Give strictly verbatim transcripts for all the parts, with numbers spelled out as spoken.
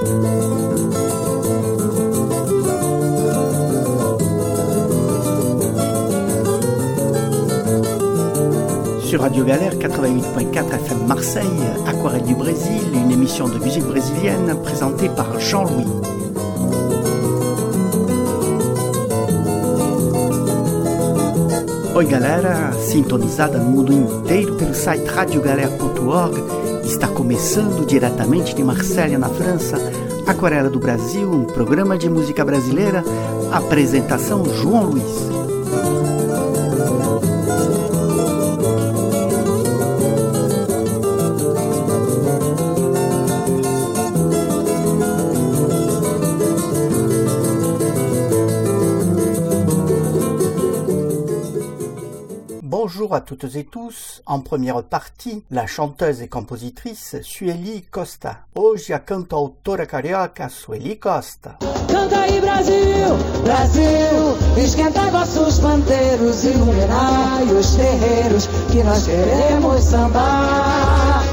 Sur Radio Galère quatre-vingt-huit point quatre F M Marseille, Aquarelle du Brésil, une émission de musique brésilienne présentée par Jean-Louis. Oi galera, sintonizada no mundo inteiro pelo site radio galera ponto org, está começando diretamente de Marselha, na França, Aquarela do Brasil, um programa de música brasileira, apresentação João Luiz. Bonjour à toutes et tous. En première partie, la chanteuse et compositrice Sueli Costa. Hoje a cantautora carioca Sueli Costa. Canta aí Brasil, Brasil, esquenta vossos pandeiros, iluminai os terreiros que nós queremos sambar.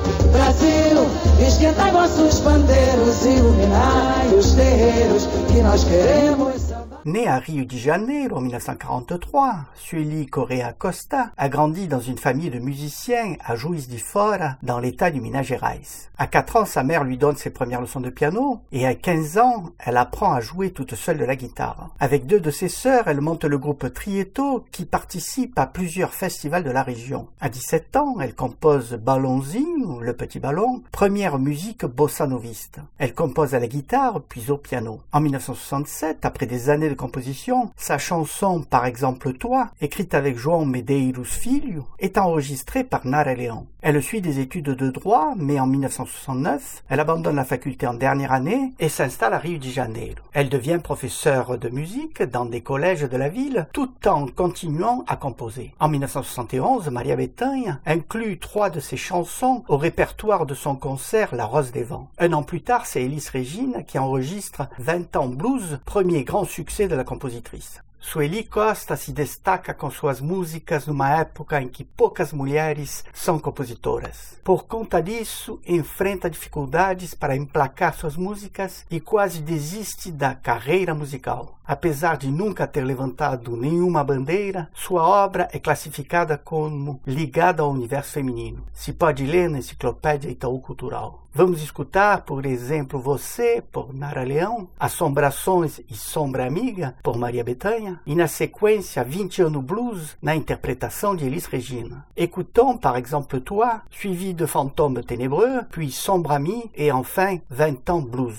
Brasil, esquenta vossos pandeiros, iluminai os terreiros que nós queremos sambar. Née à Rio de Janeiro en mille neuf cent quarante-trois, Sueli Correa Costa a grandi dans une famille de musiciens à Juiz de Fora, dans l'état du Minas Gerais. À quatre ans, sa mère lui donne ses premières leçons de piano et à quinze ans, elle apprend à jouer toute seule de la guitare. Avec deux de ses sœurs, elle monte le groupe Trieto qui participe à plusieurs festivals de la région. À dix-sept ans, elle compose Ballonzinho, le petit ballon, première musique bossa-noviste. Elle compose à la guitare puis au piano. En mille neuf cent soixante-sept, après des années de composition, sa chanson Par exemple Toi, écrite avec João Medeiros Filho, est enregistrée par Nara Leão. Elle suit des études de droit, mais en mille neuf cent soixante-neuf, elle abandonne la faculté en dernière année et s'installe à Rio de Janeiro. Elle devient professeure de musique dans des collèges de la ville, tout en continuant à composer. En mille neuf cent soixante et onze, Maria Bethânia inclut trois de ses chansons au répertoire de son concert La Rose des Vents. Un an plus tard, c'est Elis Regina qui enregistre vingt ans blues, premier grand succès de la compositrice. Sueli Costa se destaca com suas músicas numa época em que poucas mulheres são compositoras. Por conta disso, enfrenta dificuldades para emplacar suas músicas e quase desiste da carreira musical. Apesar de nunca ter levantado nenhuma bandeira, sua obra é classificada como ligada ao universo feminino. Se pode ler na Enciclopédia Itaú Cultural. Vamos escutar, por exemplo, Você, por Nara Leão, Assombrações e Sombra Amiga, por Maria Bethânia, e na sequência vinte anos blues, na interprétation de Elis Regina. Écoutons par exemple Toi, suivi de Fantôme Ténébreux, puis Sombre Ami, et enfin vingt ans blues.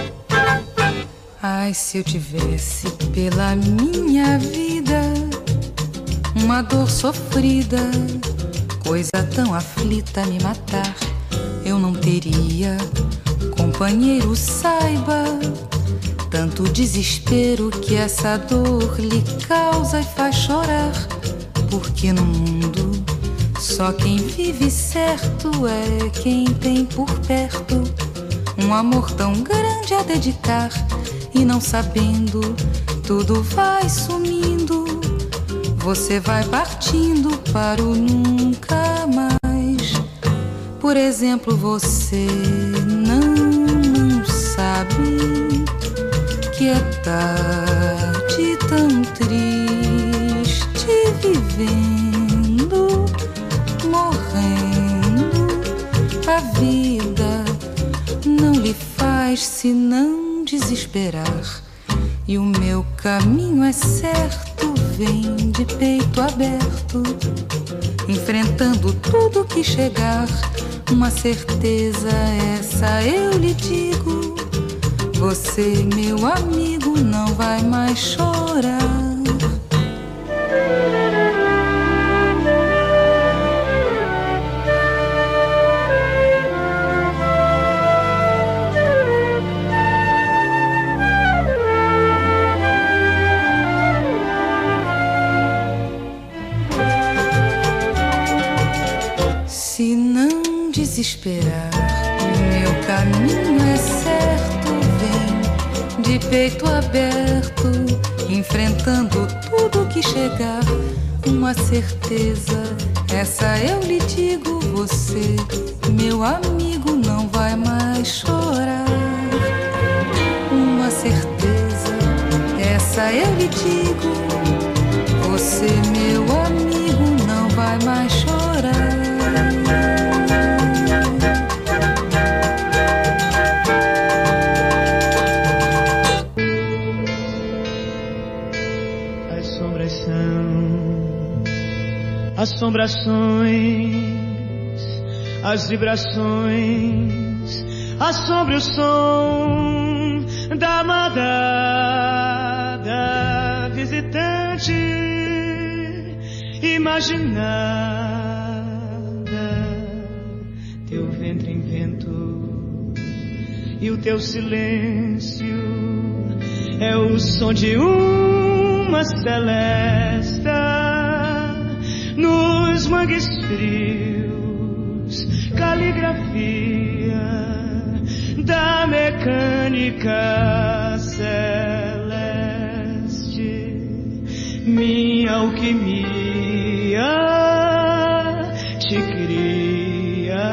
Ai, se eu tivesse pela minha vida uma dor sofrida, coisa tão aflita me matar, eu não teria companheiro, saiba, tanto desespero que essa dor lhe causa e faz chorar, porque no mundo só quem vive certo é quem tem por perto um amor tão grande a dedicar. E não sabendo, tudo vai sumindo, você vai partindo para o nunca mais. Por exemplo, você não sabe que é tarde tão triste, vivendo, morrendo, a vida não lhe faz senão desesperar, e o meu caminho é certo, vem de peito aberto, enfrentando tudo que chegar, uma certeza essa eu lhe digo, você, meu amigo, não vai mais chorar. Se não desesperar, meu caminho é certo, vem de peito aberto, enfrentando tudo que chegar, uma certeza, essa eu lhe digo, você, meu amigo, não vai mais chorar. escuta, eu lhe digo, você, meu amigo, não vai mais chorar. As sombras são assombrações, as vibrações, assombre o som da amada visitante imaginada, teu ventre em vento e o teu silêncio é o som de uma celesta nos mangues frios, caligrafia da mecânica celeste, minha alquimia te cria,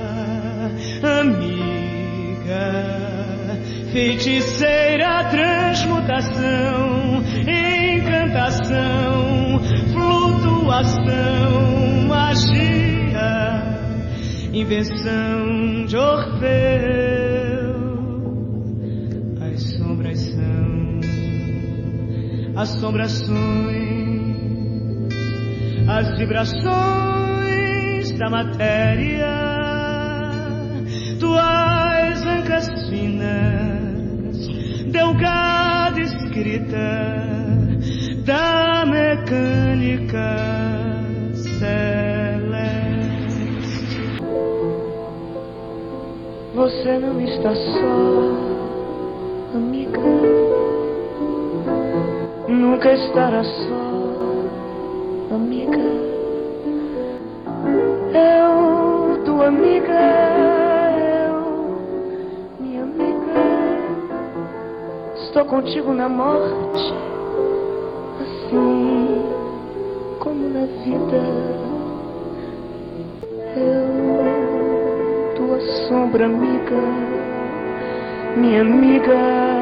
amiga, feiticeira, transmutação, encantação, flutuação, magia, invenção de Orfeu. As sombras são assombrações, as vibrações da matéria, tuas ancas finas, delgada escrita da mecânica celeste. Você não está só, amiga, nunca estará só, amiga. Eu, tua amiga, eu, minha amiga, estou contigo na morte, assim como na vida. Eu, tua sombra, amiga, minha amiga,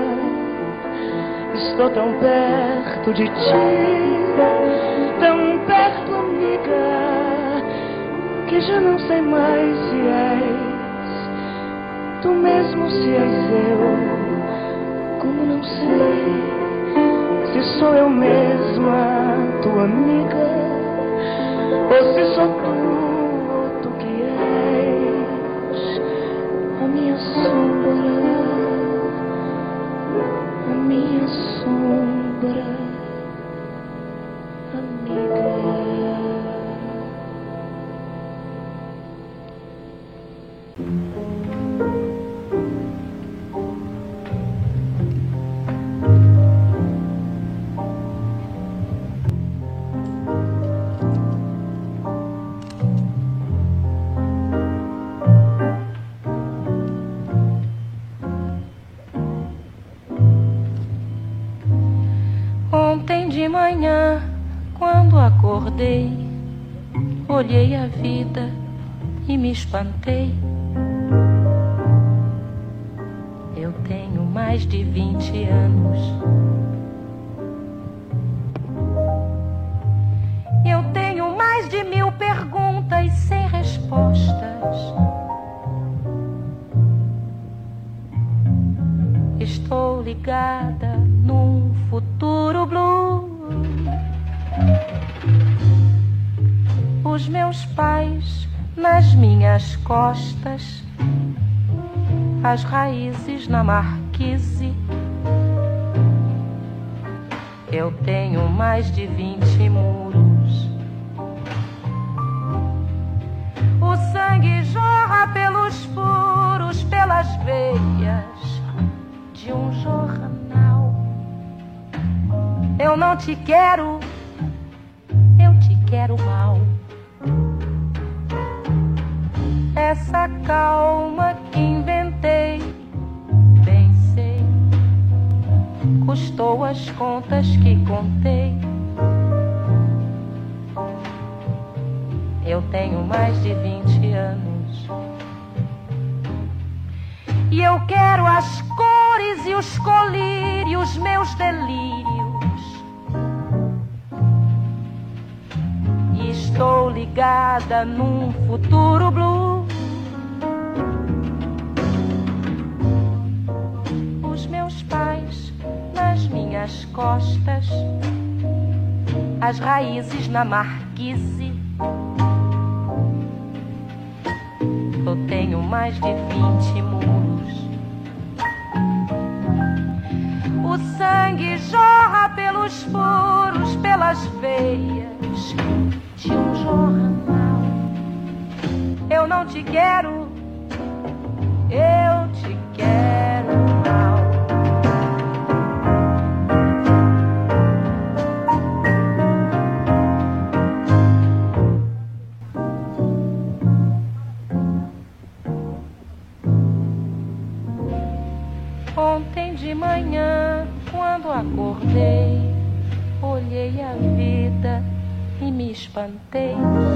estou tão perto de ti, tão perto, amiga, que já não sei mais se és tu mesmo, se és eu, como não sei se sou eu mesma, tua amiga, ou se sou tu, ou tu que és a minha sombra, a minha sombra, amiga. De manhã, quando acordei, olhei a vida e me espantei. Eu tenho mais de vinte anos. Eu tenho mais de mil perguntas sem respostas. Estou ligada num futuro blue. Os meus pais nas minhas costas, as raízes na marquise. Eu tenho mais de vinte muros. O sangue jorra pelos furos, pelas veias de um jornal. Eu não te quero, eu te quero mal. Essa calma que inventei, bem sei, custou as contas que contei. Eu tenho mais de vinte anos. E eu quero as cores e os colírios, meus delírios, agarrada num futuro blue. Os meus pais nas minhas costas, as raízes na marquise. Eu tenho mais de vinte muros. O sangue jorra pelos furos, pelas veias de um jornal. Eu não te quero, eu te quero mal. Ontem de manhã, quando acordei, olhei a vida e me espantei.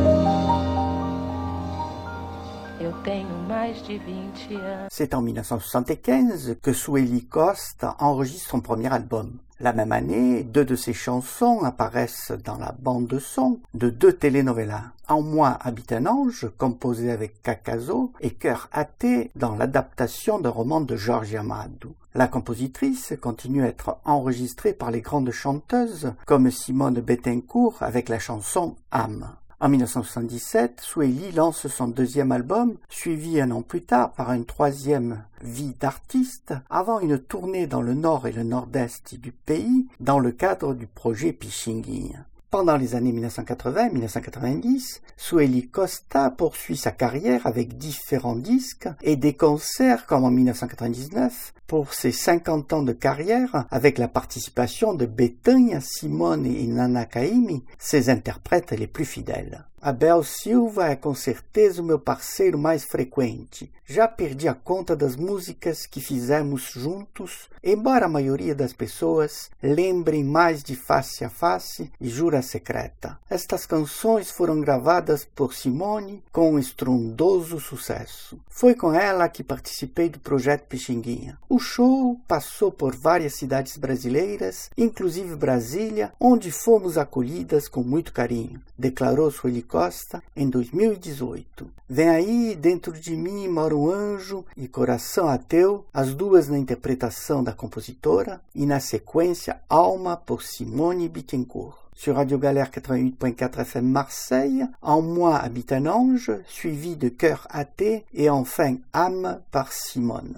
Eu tenho mais de vinte anos. C'est en dix-neuf cent soixante-quinze que Sueli Costa enregistre son premier album. La même année, deux de ses chansons apparaissent dans la bande-son de deux telenovelas. En moi habite un ange, composé avec Cacaso, et Cœur athée dans l'adaptation d'un roman de Georgia Amadou. La compositrice continue à être enregistrée par les grandes chanteuses comme Simone Bettencourt avec la chanson Âme. En dix-neuf cent soixante-dix-sept, Sueli lance son deuxième album, suivi un an plus tard par une troisième Vie d'artiste, avant une tournée dans le nord et le nord-est du pays dans le cadre du projet Pichinguinha. Pendant les années dix-neuf cent quatre-vingts à dix-neuf cent quatre-vingt-dix, Sueli Costa poursuit sa carrière avec différents disques et des concerts comme en dix-neuf cent quatre-vingt-dix-neuf pour ses cinquante ans de carrière avec la participation de Bethânia, Simone et Nana Caymmi, ses interprètes les plus fidèles. Abel Silva é com certeza o meu parceiro mais frequente. Já perdi a conta das músicas que fizemos juntos, embora a maioria das pessoas lembrem mais de Face a Face e Jura Secreta. Estas canções foram gravadas por Simone com um estrondoso sucesso. Foi com ela que participei do projeto Pichinguinha. O show passou por várias cidades brasileiras, inclusive Brasília, onde fomos acolhidas com muito carinho, declarou Sueli Costa em dois mil e dezoito. Vem aí, Dentro de Mim Mora um Anjo e Coração Ateu, as duas na interpretação da compositora, e na sequência Alma por Simone Bettencourt. Sur Radio Galère quatre-vingt-huit point quatre F M Marseille, En moi habite un ange, suivi de Cœur athée et enfin Âme par Simone.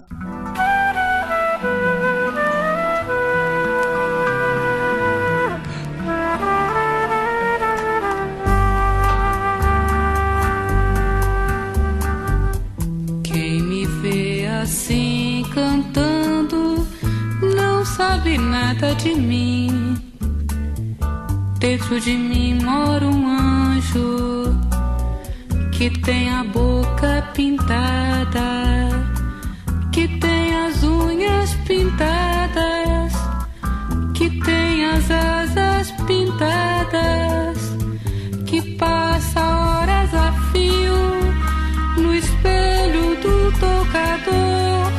Quem me vê assim cantando não sabe nada de mim. Dentro de mim mora um anjo que tem a boca pintada, que tem as unhas pintadas, que tem as asas pintadas, que passa horas a fio no espelho do tocador.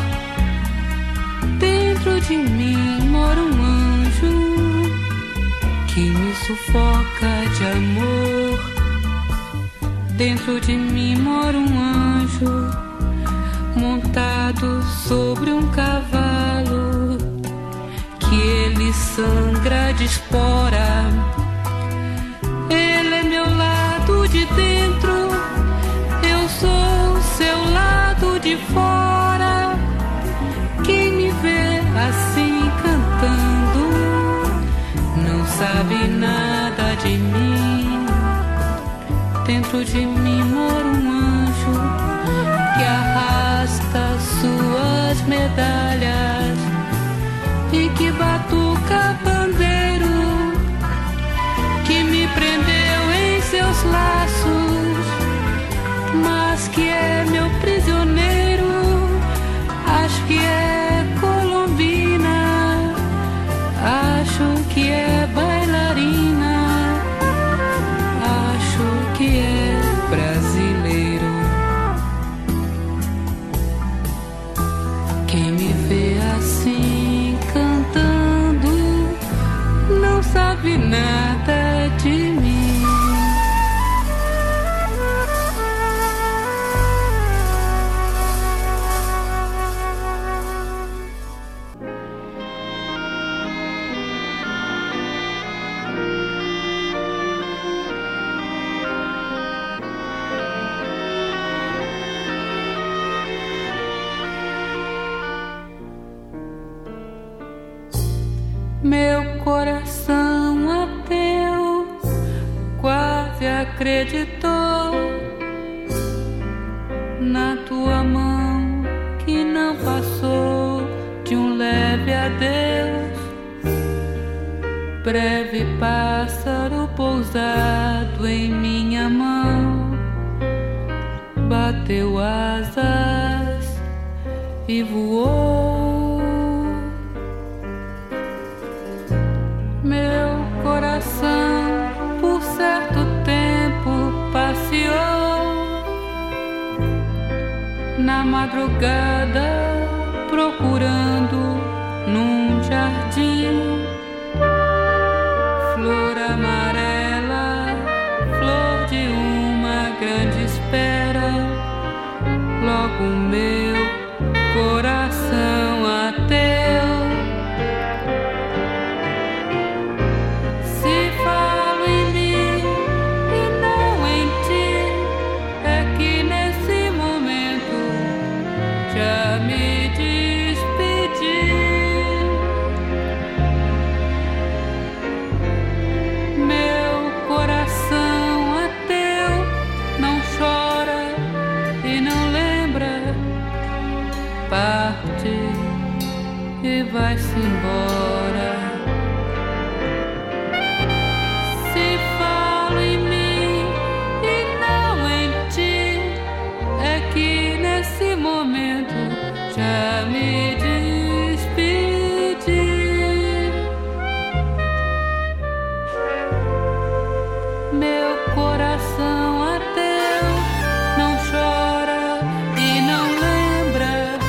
Dentro de mim mora um anjo que me sufoca de amor. Dentro de mim mora um anjo montado sobre um cavalo, que ele sangra de espora. Ele é meu lado de dentro, eu sou o seu lado de fora. Quem me vê assim cantando não sabe nada de mim. Dentro de mim mora um anjo que arrasta suas medalhas e que batuca pandeiro, que me prendeu em seus laços, mas que é meu prisioneiro. Acho que é colombina, acho que é bailarina, acho que é brasileiro. Quem me vê Meu coração ateu quase acreditou na tua mão que não passou de um leve adeus. Breve pássaro pousado em minha mão, bateu asas e voou. Meu coração por certo tempo passeou na madrugada procurando num jardim flor amarela, flor de uma grande espera. Logo meu coração ateu se falo em mim e não em ti, é que nesse momento já me despedi. Meu coração ateu não chora e não lembra, parte e vai-se embora. Se falo em mim e não em ti, é que nesse momento já me despedi. Meu coração ateu não chora e não lembra,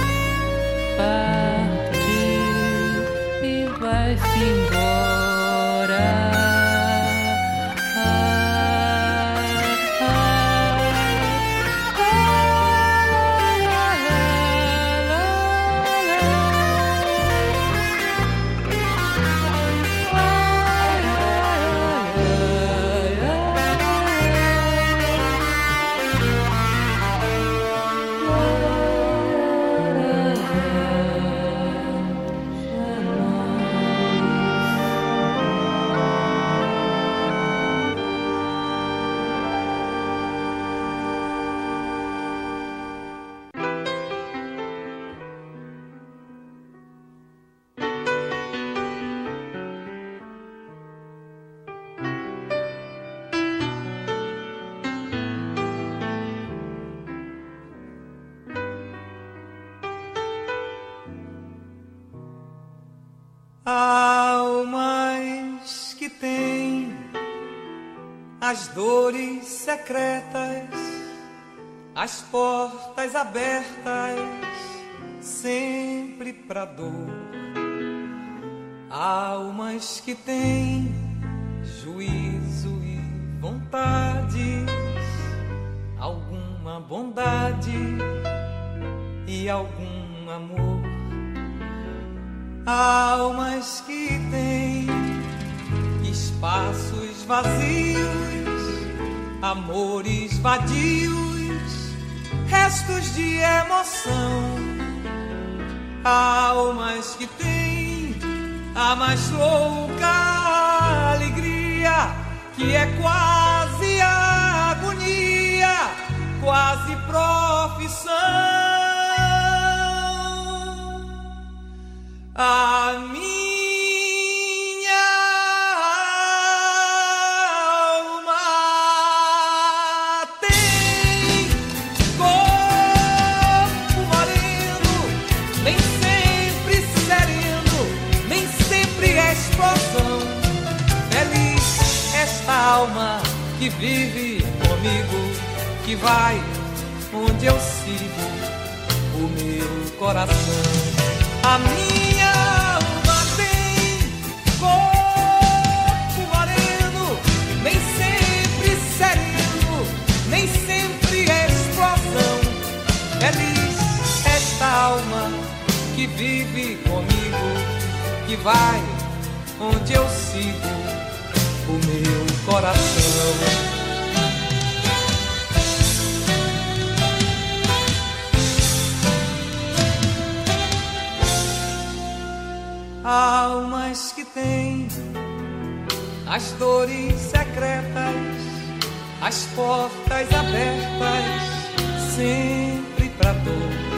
parte e vai-se embora. Almas que têm as dores secretas, as portas abertas sempre pra dor. Almas que têm juízo e vontades, alguma bondade e algum amor. Almas que têm espaços vazios, amores vadios, restos de emoção. Almas que têm a mais louca alegria, que é quase agonia, quase profissão. A minha alma tem corpo moreno, nem sempre sereno, nem sempre explosão. Feliz esta alma que vive comigo, que vai onde eu sigo o meu coração. A minha alma tem corpo moreno, nem sempre sereno, nem sempre explosão. Feliz esta alma que vive comigo, que vai onde eu sigo o meu coração. almas que têm as dores secretas, as portas abertas, sempre pra dor.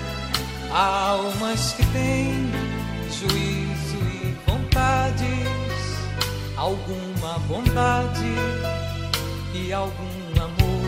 Almas que têm juízo e vontades, alguma bondade e algum amor.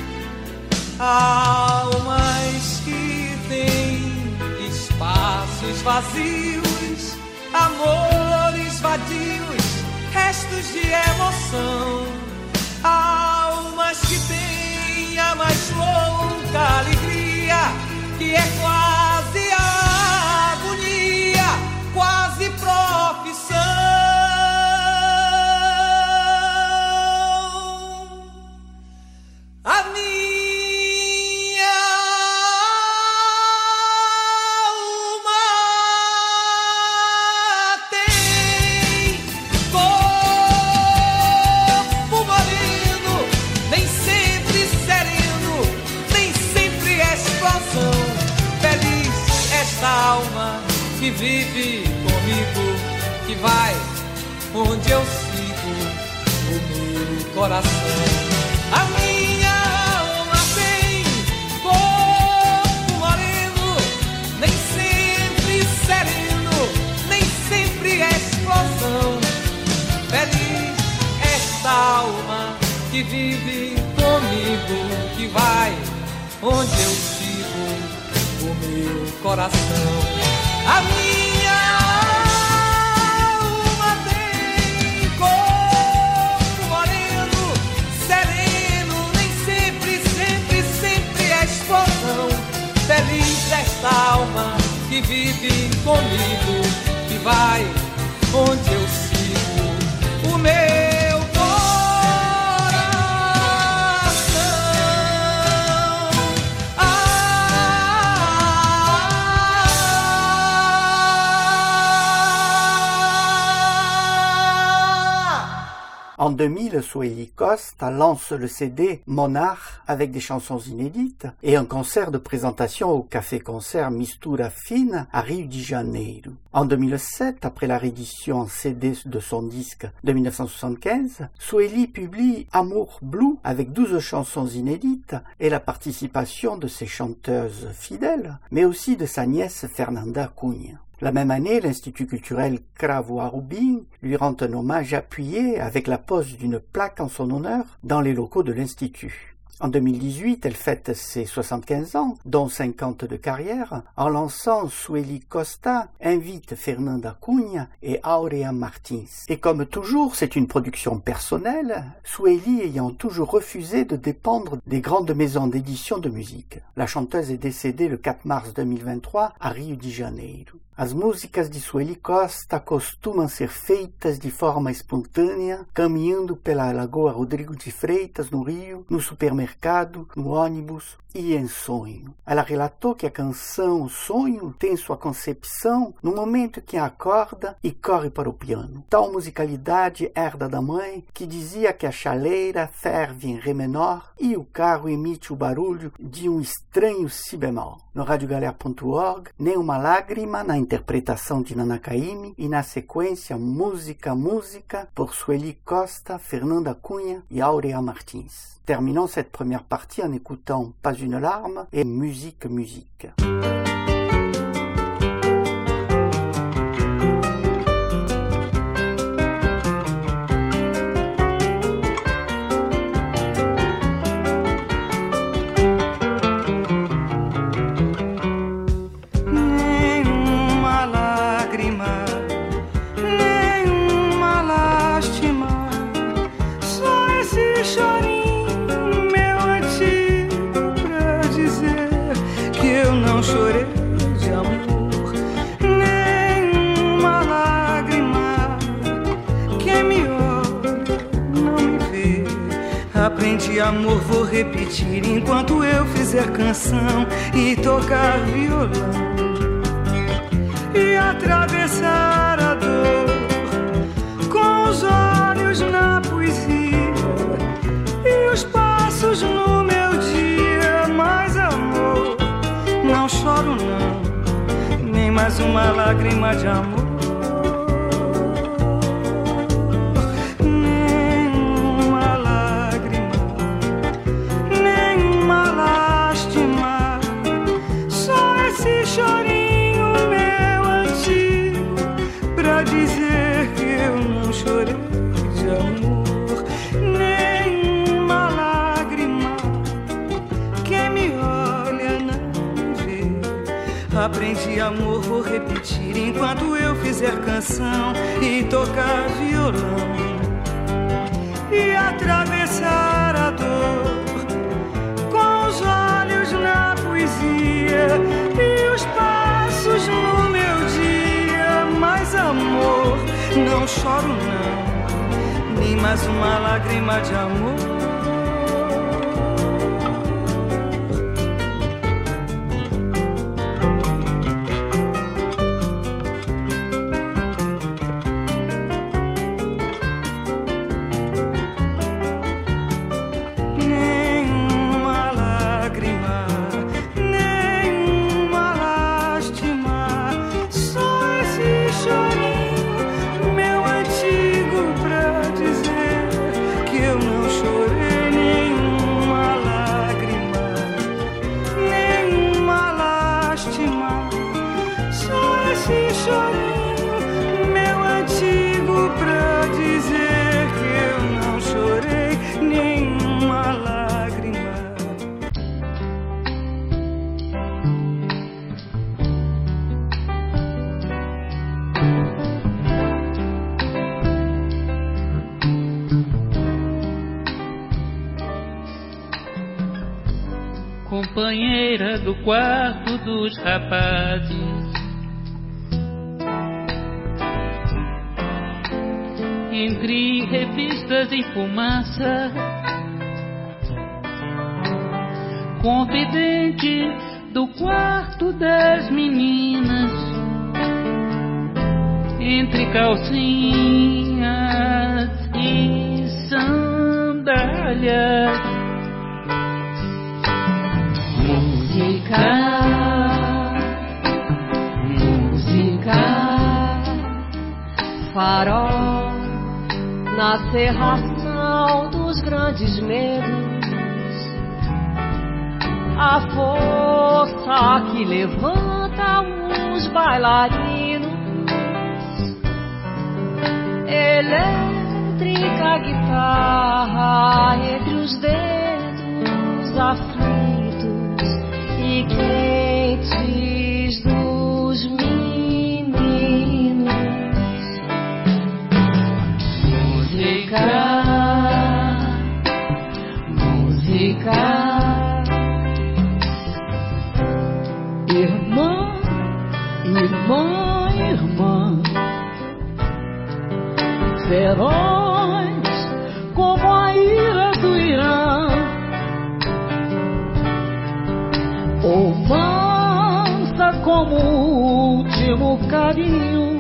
Almas que têm espaços vazios, amores vadios, restos de emoção. Almas que têm a mais louca alegria, que é quase a agonia, quase profissão. A minha alma tem corpo moreno, nem sempre sereno, nem sempre explosão. Feliz esta alma que vive comigo, que vai onde eu sigo o meu coração. A minha alma tem corpo moreno, nem sempre sereno, nem sempre explosão. Feliz esta alma que vive comigo, que vai onde eu sigo o meu coração. A minha alma tem corpo moreno, sereno, nem sempre, sempre, sempre explosão. Feliz esta alma que vive comigo, que vai onde eu sigo o meu coração. En deux mille, Sueli Costa lance le C D Monarch avec des chansons inédites et un concert de présentation au café-concert Mistura Fina à Rio de Janeiro. En deux mille sept, après la réédition en C D de son disque de mille neuf cent soixante-quinze, Sueli publie Amour Blue avec douze chansons inédites et la participation de ses chanteuses fidèles, mais aussi de sa nièce Fernanda Cunha. La même année, l'Institut culturel Cravo Arubim lui rend un hommage appuyé avec la pose d'une plaque en son honneur dans les locaux de l'Institut. En deux mille dix-huit, elle fête ses soixante-quinze ans, dont cinquante de carrière, en lançant Sueli Costa, invite Fernanda Cunha et Aurea Martins. Et comme toujours, c'est une production personnelle, Sueli ayant toujours refusé de dépendre des grandes maisons d'édition de musique. La chanteuse est décédée le quatre mars deux mille vingt-trois à Rio de Janeiro. As músicas de Sueli Costa costumam ser feitas de forma espontânea, caminhando pela Lagoa Rodrigo de Freitas, no Rio, no supermercado, no ônibus e em sonho. Ela relatou que a canção Sonho tem sua concepção no momento que acorda e corre para o piano. Tal musicalidade herda da mãe, que dizia que a chaleira ferve em ré menor e o carro emite o barulho de um estranho si bemol. No radiogalera ponto org, Nem Uma Lágrima na interpretação de Nana Caymmi e na sequência Música, Música por Sueli Costa, Fernanda Cunha et Aurea Martins. Terminons cette première partie en écoutant Pas une larme et Musique, Musique. Aprende amor, vou repetir enquanto eu fizer canção e tocar violão e atravessar a dor com os olhos na poesia e os passos no meu dia. Mas amor, não choro não, nem mais uma lágrima de amor. aprendi amor, vou repetir enquanto eu fizer canção e tocar violão e atravessar a dor com os olhos na poesia e os passos no meu dia. Mas amor, não choro não, nem mais uma lágrima de amor. Companheira do quarto dos rapazes, entre revistas e fumaça, confidente do quarto das meninas, entre calcinhas e sandálias. Música, música, farol na cerração dos grandes medos, a força que levanta os bailarinos, elétrica guitarra entre os dedos aflitos e quentes dos meninos. Música, música, irmã, irmã, irmã, feroz como a ira do Irã, ou mansa como o último carinho,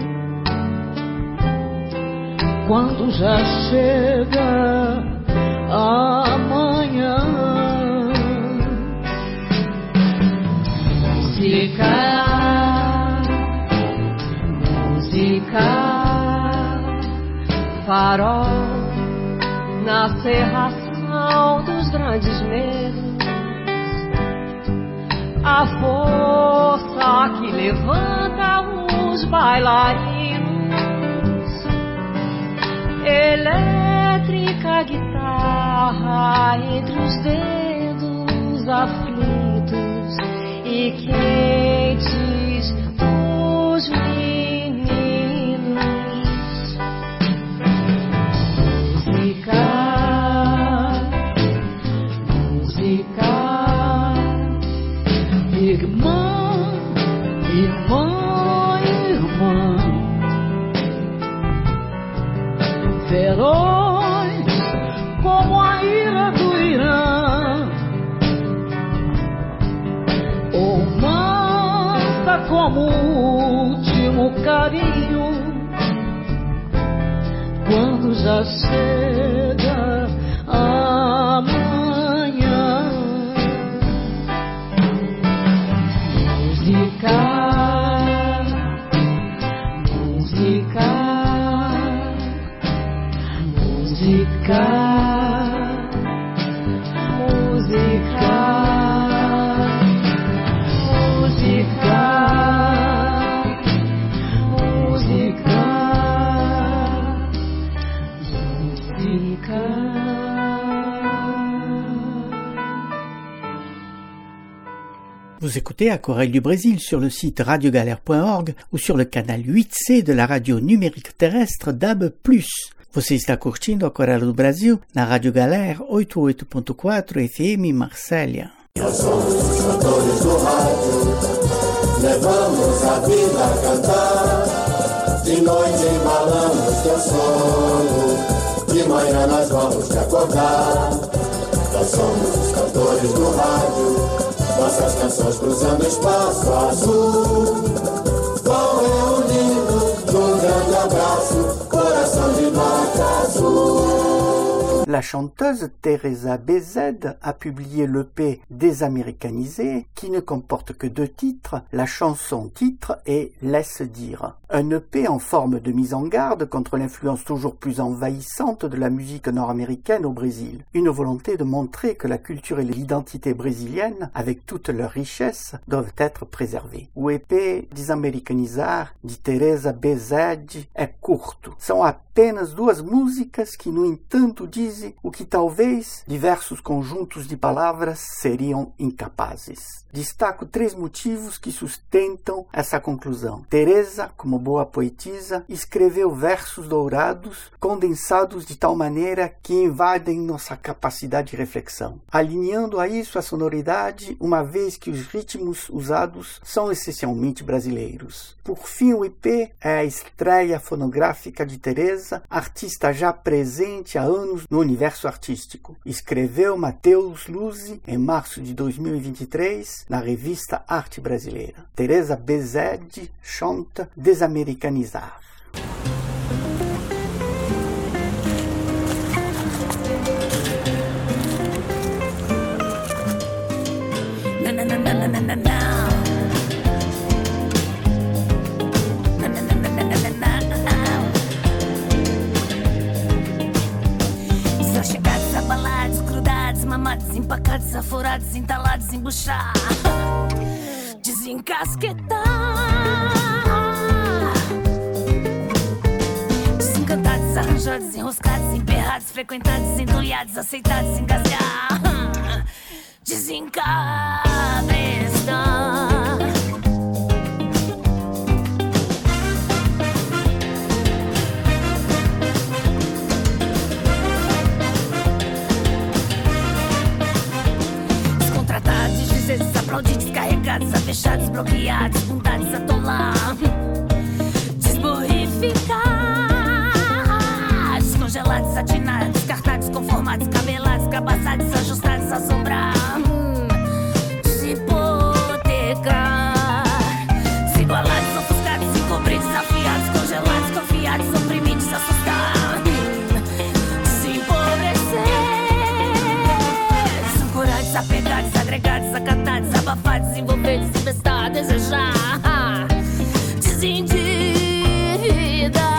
quando já chega amanhã. Música, música, farol na cerração dos grandes medos, a força que levanta os bailarinos, elétrica guitarra entre os dedos aflitos e quentes dos meninos. Música, música, irmã, irmã, irmã, feroz como a ira do Irã, ou mansa como o último carinho, quando já chega amanhã. Música, música, música, música, música, música, música. Vous Vous écoutez Aquarelle du Brésil sur le site radio galère point org ou sur le canal huit C de la radio numérique terrestre D A B plus. Você está curtindo Aquarela do Brasil na Rádio Galera oitenta e oito ponto quatro F M Marsella. Nós somos os cantores do rádio, levamos a vida a cantar. De noite embalamos teu sono, de manhã nós vamos te acordar. Nós somos os cantores do rádio, nossas canções cruzando espaço azul. Vão reunindo num grande abraço, coração de nota azul. La chanteuse Teresa B Z a publié l'E P Désaméricanisé qui ne comporte que deux titres, la chanson titre et Laisse dire. Un E P en forme de mise en garde contre l'influence toujours plus envahissante de la musique nord-américaine au Brésil. Une volonté de montrer que la culture et l'identité brésilienne, avec toute leur richesse, doivent être préservées. O E P Desamericanizar de Teresa B Z é curto. São apenas duas músicas que, no entanto, dizem o que talvez diversos conjuntos de palavras seriam incapazes. Destaco três motivos que sustentam essa conclusão. Teresa, como boa poetisa, escreveu versos dourados, condensados de tal maneira que invadem nossa capacidade de reflexão, alinhando a isso a sonoridade, uma vez que os ritmos usados são essencialmente brasileiros. Por fim, o E P é a estreia fonográfica de Teresa, artista já presente há anos no universo artístico. Escreveu Mateus Luzi em março de dois mil e vinte e três na revista Arte Brasileira. Teresa B Z chanta Desamericanizar. Na, na, na, na, na, na, na. Mamados, empacados, aforados, entalados, embuchar, desencasquetar, desencantados, arranjados, enroscados, emperrados, frequentados, entulhados, aceitados, engasgar, desencabestar. Aplaudidos, descarregados, afechados, bloqueados, bundados, atolar, desborrificar, descongelados, satinados, descartados, conformados, cabelados, cabaçados, ajustados, assombrar, desipotecar, desigualados, ofuscados, encobridos, desafiados, congelados, confiados, oprimidos, assustar, desempobrecer, desancorados, apegados, agregados, acatados, abafados, envolvidos, investar, desejar, desendividar.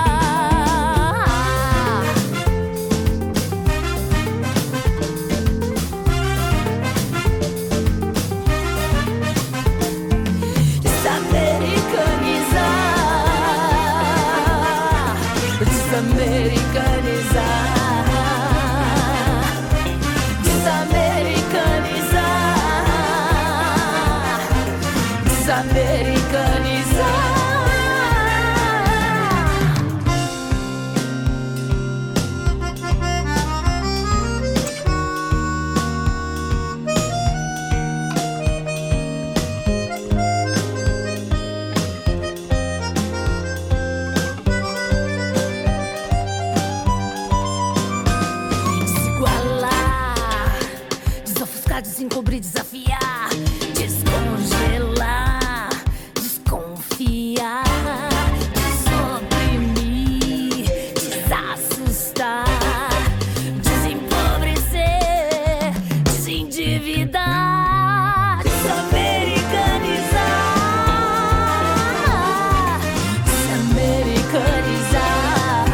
Encobrir, desafiar, descongelar, desconfiar, desoprimir, desassustar, desempobrecer, desendividar, desamericanizar, desamericanizar,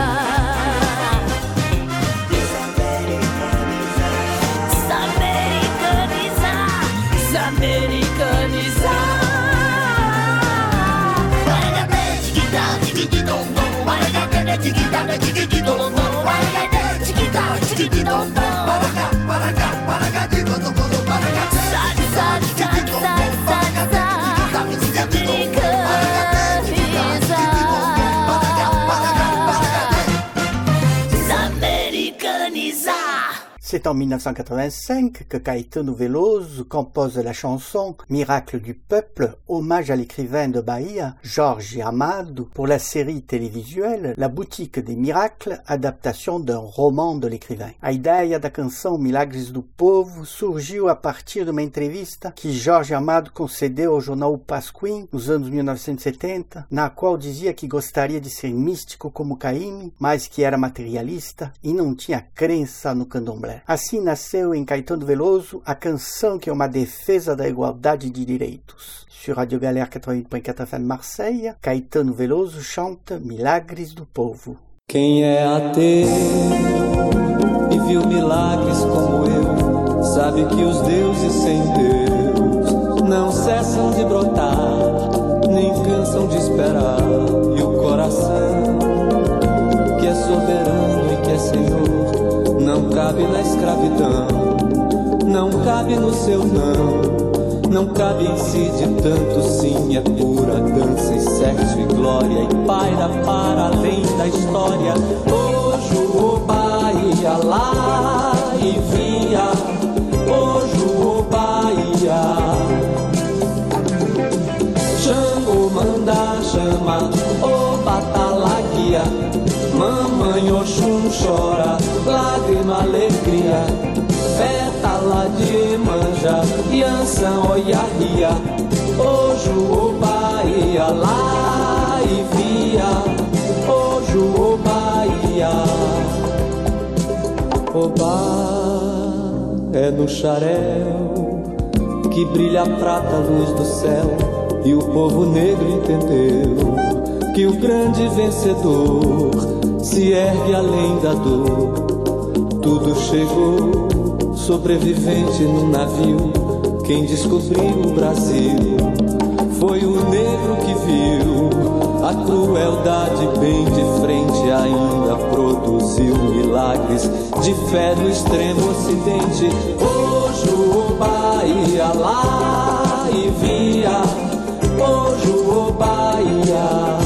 desamericanizar. C'est en mille neuf cent quatre-vingt-cinq que Caetano Veloso compose la chanson Miracle du peuple, hommage à l'écrivain de Bahia, Jorge Amado, pour la série télévisuelle La boutique des miracles, adaptation d'un roman de l'écrivain. A ideia da canção Milagres do Povo surgiu a partir de uma entrevista que Jorge Amado concedeu ao jornal O Pasquim nos anos mil novecentos e setenta, na qual dizia que gostaria de ser místico como Caymmi, mas que era materialista e não tinha crença no candomblé. Assim nasceu em Caetano Veloso a canção que é uma defesa da igualdade de direitos. Sur Radio Galère quatre-vingt-huit point quatre F M Marseille, Caetano Veloso chanta Milagres do Povo. Quem é ateu e viu milagres como eu, sabe que os deuses sem Deus não cessam de brotar, nem cansam de esperar. E o coração, que é soberano e que é Senhor, não cabe na escravidão, não cabe no seu não. Não cabe em si de tanto sim, é pura dança e sexo e glória, e paira para além da história. Ojo, Oba, ia lá e via, Ojo, Oba, ia. Xangô manda chama, Oba talaguia, mamãe Oxum chora, lágrima, alegria. Pétala de manja, Yansan Oiarria, Ojo Oba ia lá e via, Ojo Oba ia. Oba é no xarel que brilha a prata, a luz do céu, e o povo negro entendeu que o grande vencedor se ergue além da dor. Tudo chegou, sobrevivente no navio, quem descobriu o Brasil foi o negro que viu a crueldade bem de frente, ainda produziu milagres de fé no extremo ocidente. Ojo Oba ia lá e via, Ojo Oba ia.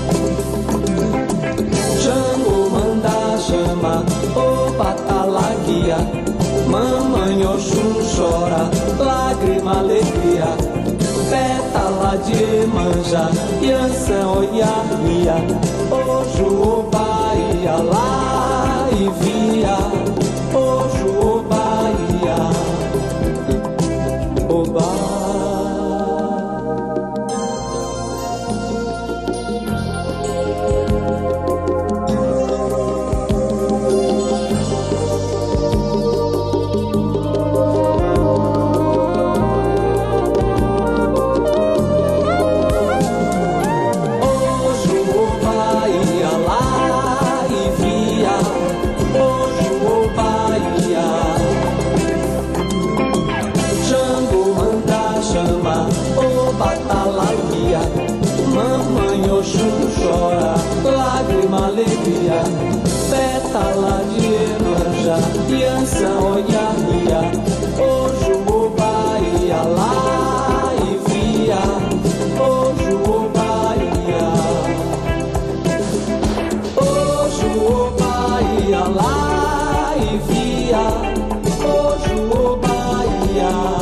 Jango manda chama, Oba talaguia, mamãe Oxum chora, lágrima, alegria. Pétala de manja, Yansan Oiarria, Ojo Oba ia lá e via, Ojo Oba ia. Oba. Mamãe Oxum chora, lágrima, alegria. Pétala de manja, Yansan Oiarria, Ojo Oba ia lá e via, Ojo Oba ia. Ojo Oba ia lá e via, Ojo Oba ia.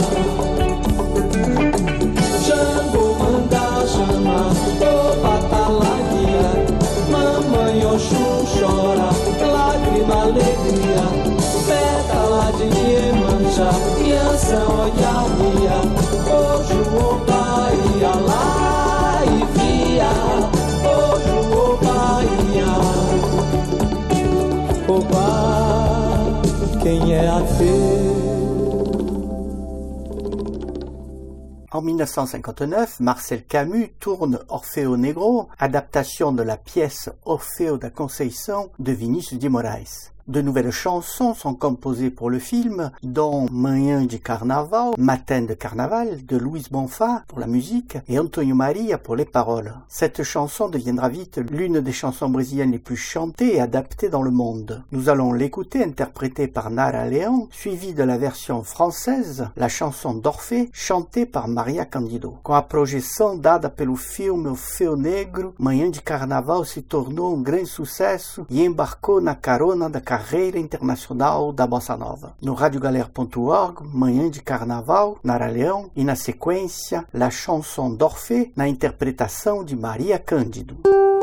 Jango manda chama, Oba talaguia, mamãe Oxum chora, lágrima, alegria. Pétala de Iemanjá, Yansan Oiarria, Ojo Oba ia lá e via, Ojo Oba ia. Oba, quem é ateu. En mille neuf cent cinquante-neuf, Marcel Camus tourne Orfeo Negro, adaptation de la pièce Orfeo da Conceição de Vinícius de Moraes. De nouvelles chansons sont composées pour le film, dont Manhã de Carnaval, Matin de Carnaval, de Luiz Bonfá pour la musique et Antonio Maria pour les paroles. Cette chanson deviendra vite l'une des chansons brésiliennes les plus chantées et adaptées dans le monde. Nous allons l'écouter interprétée par Nara Leão, suivie de la version française, la chanson d'Orphée, chantée par Maria Candido. Com a projeção dada pelo filme Orfeo Negro, Manhã de Carnaval se tornou um grande sucesso e embarcou na carona da carreira internacional da Bossa Nova. No radiogalera ponto org, Manhã de Carnaval, Nara Leão, e na sequência, La Chanson d'Orphée, na interpretação de Maria Cândido.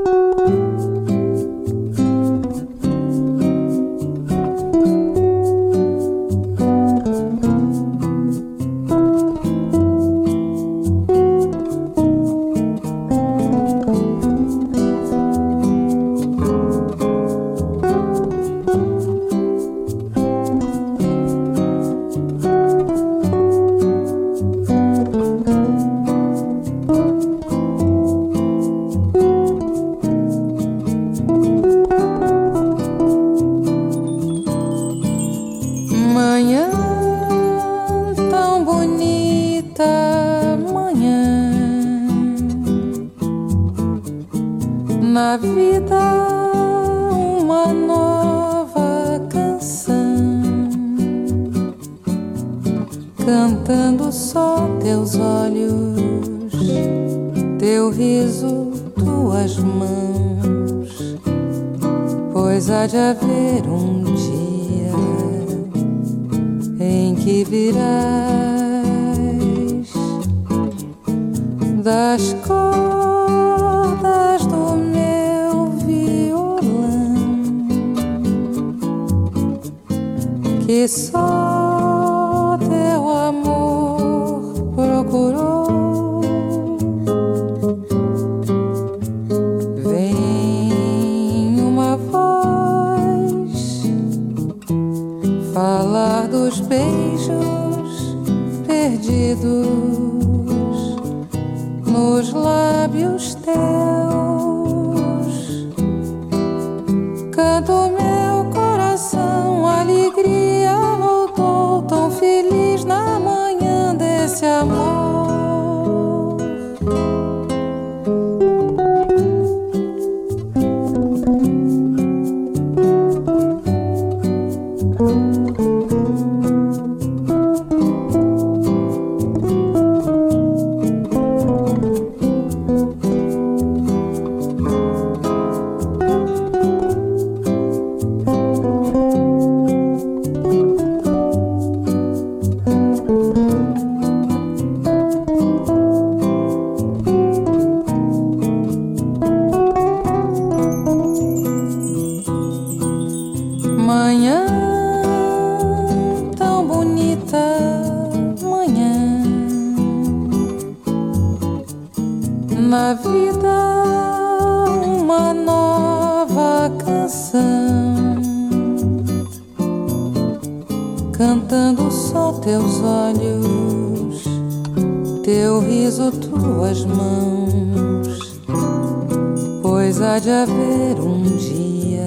Na vida uma nova canção, cantando só teus olhos, teu riso, tuas mãos, pois há de haver um dia em que virás das cordas do meu violão, que só teu amor procurou. Vem uma voz falar dos beijos perdidos nos lábios teus. Canta o meu coração, a alegria voltou, tão feliz na manhã desse amor. Na vida uma nova canção, cantando só teus olhos, teu riso, tuas mãos, pois há de haver um dia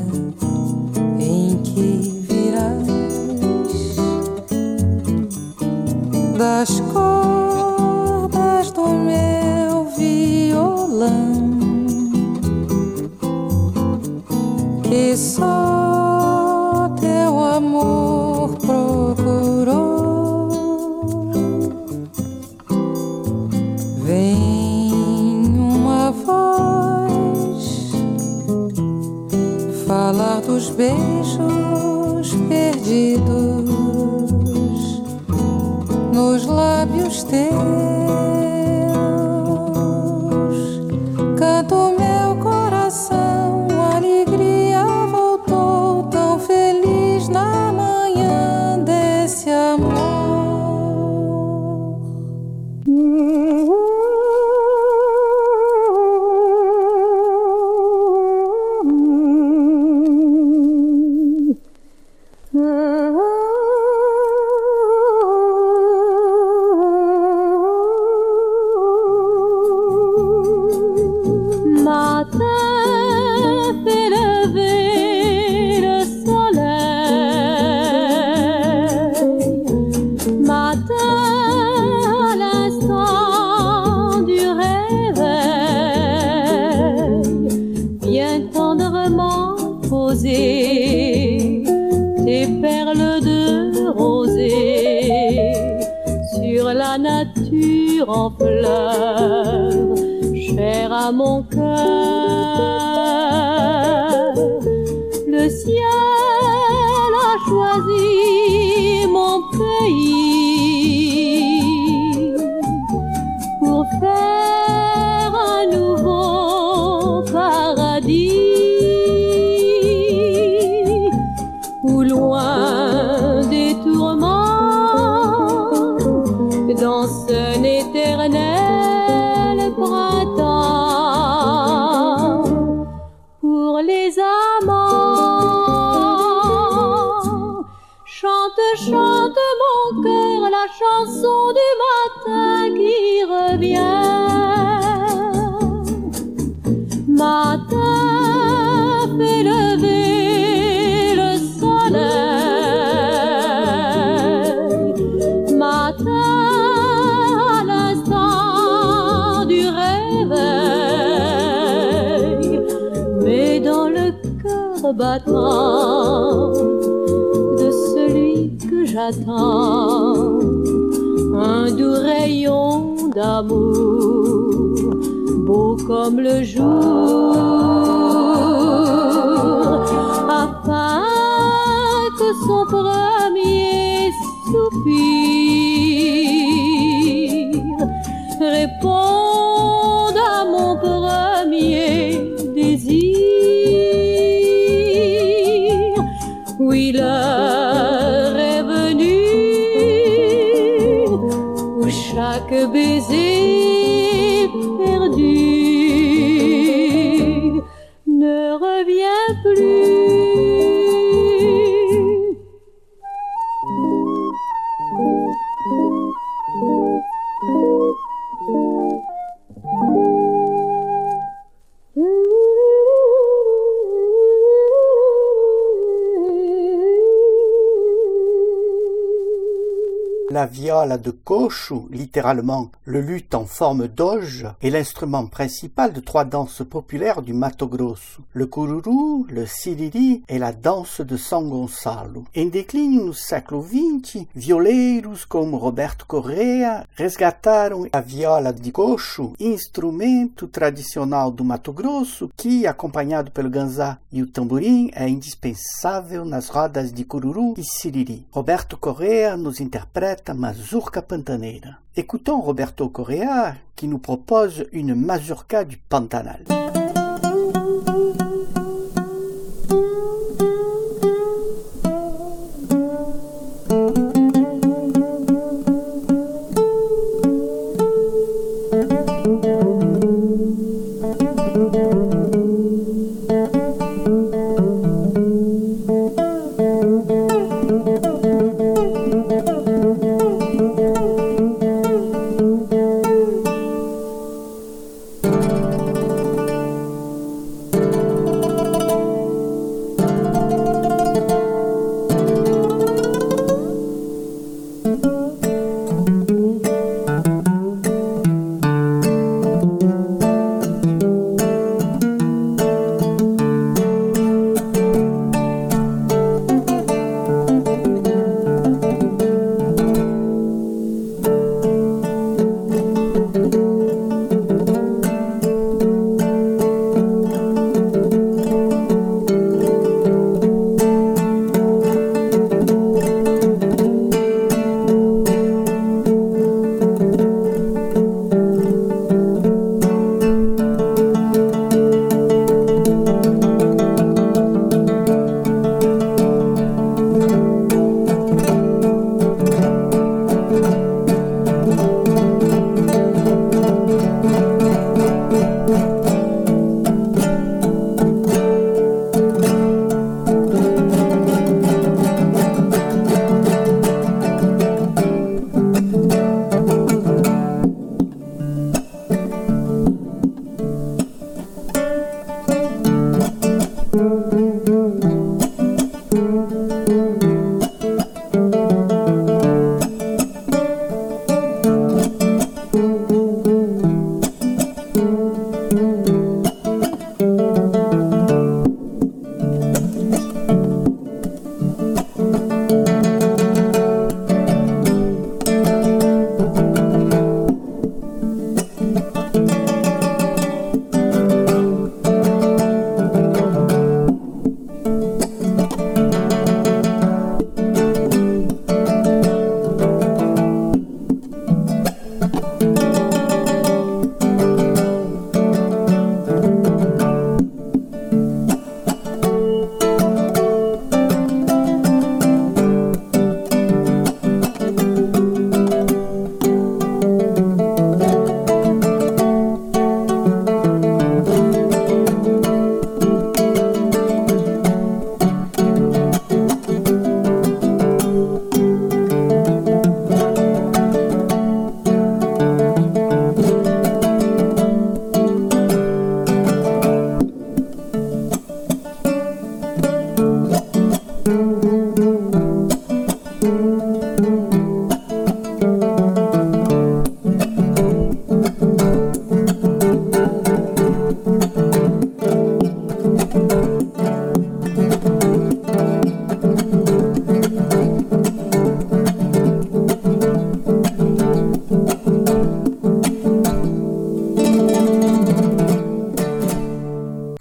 em que virás das cordas do meu violão, que só teu amor procurou. Vem uma voz falar dos beijos perdidos nos lábios teus. Canta o meu coração, a alegria voltou, tão feliz na manhã desse amor. Tes perles de rosée sur la nature en fleurs, chère à mon cœur. Le ciel chanson du matin qui revient. Matin fait lever le soleil. Matin à l'instant du réveil. Mais dans le cœur battant de celui que j'attends, un doux rayon d'amour, beau comme le jour, afin que son premier soupir réponde à mon premier désir. Oui, l'heure est venue où chaque baiser perdu ne revient plus. La viola de Cocho, littéralement le luth en forme d'auge, est l'instrument principal de trois danses populaires du Mato Grosso, le cururu, le siriri et la danse de San Gonçalo. Em declínio no século vinte, violeiros como Roberto Correa resgataram a viola de Cocho, instrumento tradicional do Mato Grosso que, acompanhado pelo ganzá e o tamborim, é indispensável nas rodas de cururu e siriri. Roberto Correa nos interpreta Mazurca Pantaneira. Écoutons Roberto Correa qui nous propose une mazurca du Pantanal.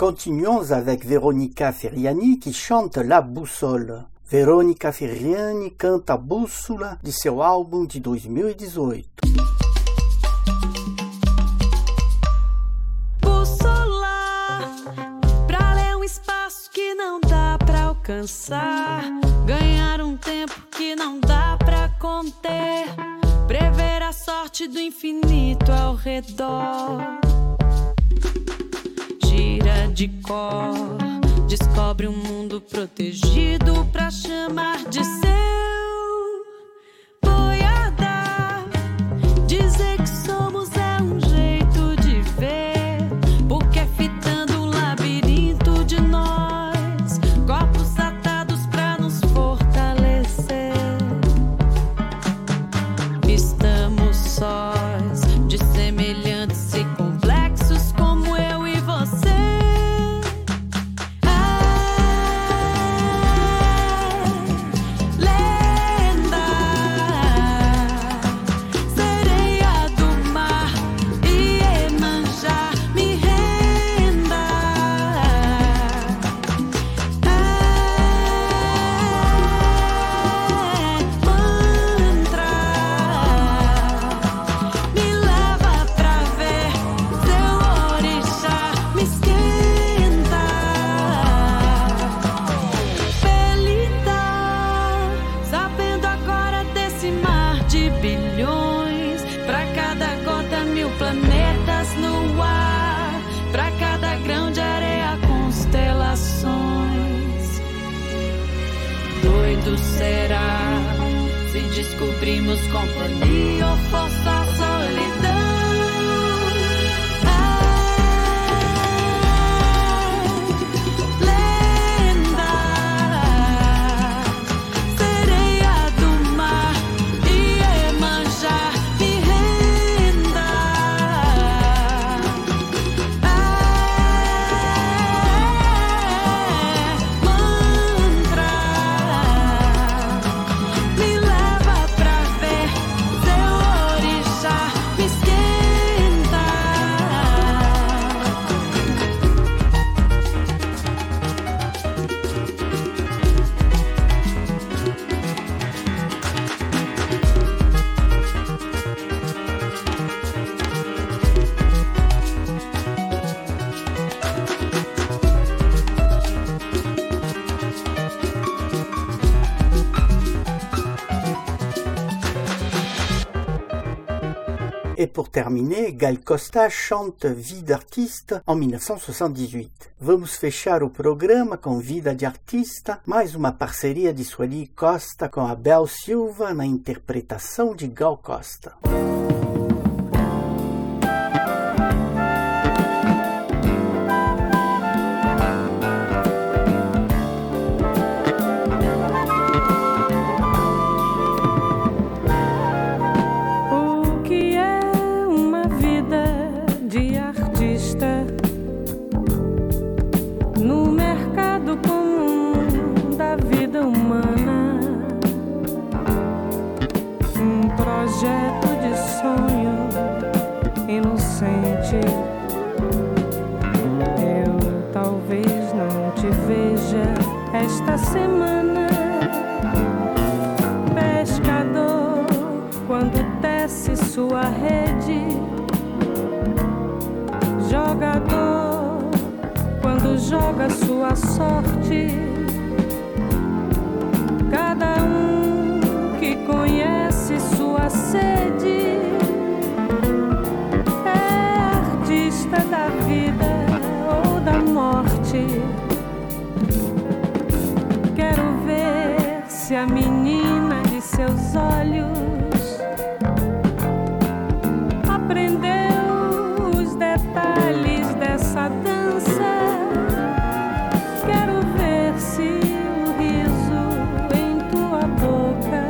Continuons avec Veronica Ferriani qui chante La Bússola. Veronica Ferriani canta Bússola de seu álbum de dois mil e dezoito. Bússola, pra ler um espaço que não dá pra alcançar, ganhar um tempo que não dá pra conter, prever a sorte do infinito ao redor. Gira de cor, descobre um mundo protegido pra chamar de seu. Boiada, dizer que somos é um jeito de ver, porque é fitando um labirinto de nós, corpos atados pra nos fortalecer. Estamos sós, de semelhantes e complexos como eu e você. Será se descobrimos companhia ou força solidão? Et pour terminer, Gal Costa chante Vida Artista en mil novecentos e sessenta e oito. Vamos fechar o programa com Vida de Artista, mais uma parceria de Sueli Costa com Abel Silva na interpretação de Gal Costa. Eu talvez não te veja esta semana, pescador, quando tece sua rede, jogador, quando joga sua sorte, cada um que conhece sua sede da vida ou da morte. Quero ver se a menina de seus olhos aprendeu os detalhes dessa dança. Quero ver se o riso em tua boca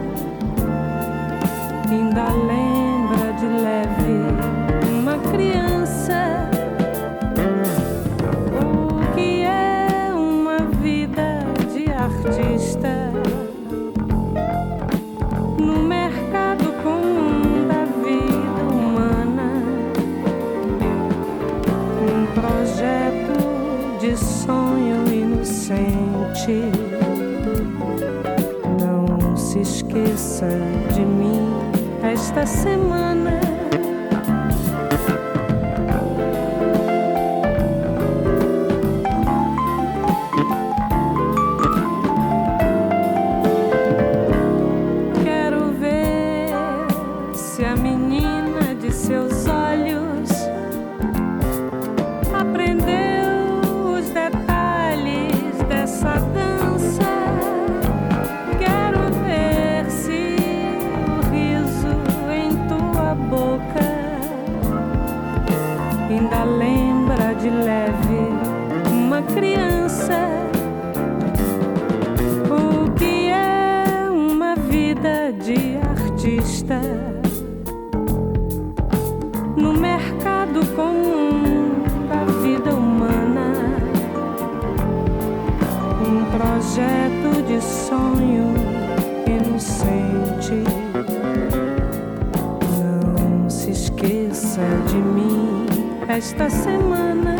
ainda lembra de leve uma criança. O que é de sonho inocente. Não se esqueça de mim esta semana. Quero ver se a menina de seus olhos aprendeu os detalhes dessa dança. Quero ver se o riso em tua boca ainda lembra de leve uma criança. O que é uma vida de artista no mercado comum da vida humana? Um projeto de sonho inocente. Não se esqueça de mim esta semana.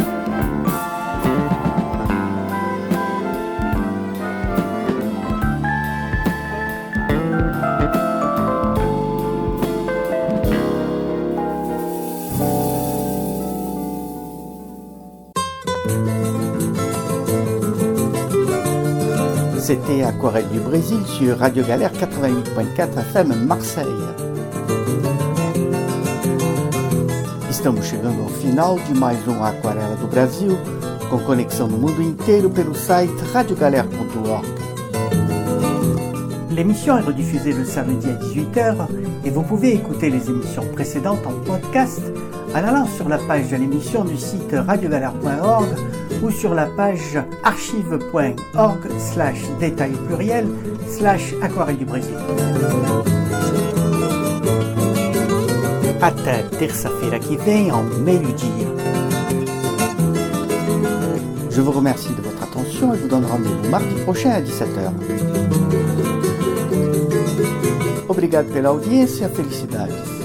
C'était Aquarelle du Brésil sur Radio Galère quatre-vingt-huit point quatre F M Marseille. Estamos chegando ao final de mais um Aquarela do Brasil, com conexão no mundo inteiro pelo site radio galère point org. L'émission est rediffusée le samedi à dix-huit heures et vous pouvez écouter les émissions précédentes en podcast en allant sur la page de l'émission du site radio galère point org ou sur la page archive point org slash détail pluriel slash aquarelle du Brésil. Até terça-feira que vem, ao meio-dia. Je vous remercie de votre attention et vous donne rendez-vous mardi prochain à dix-sept heures. Obrigado pela audiência, felicidades.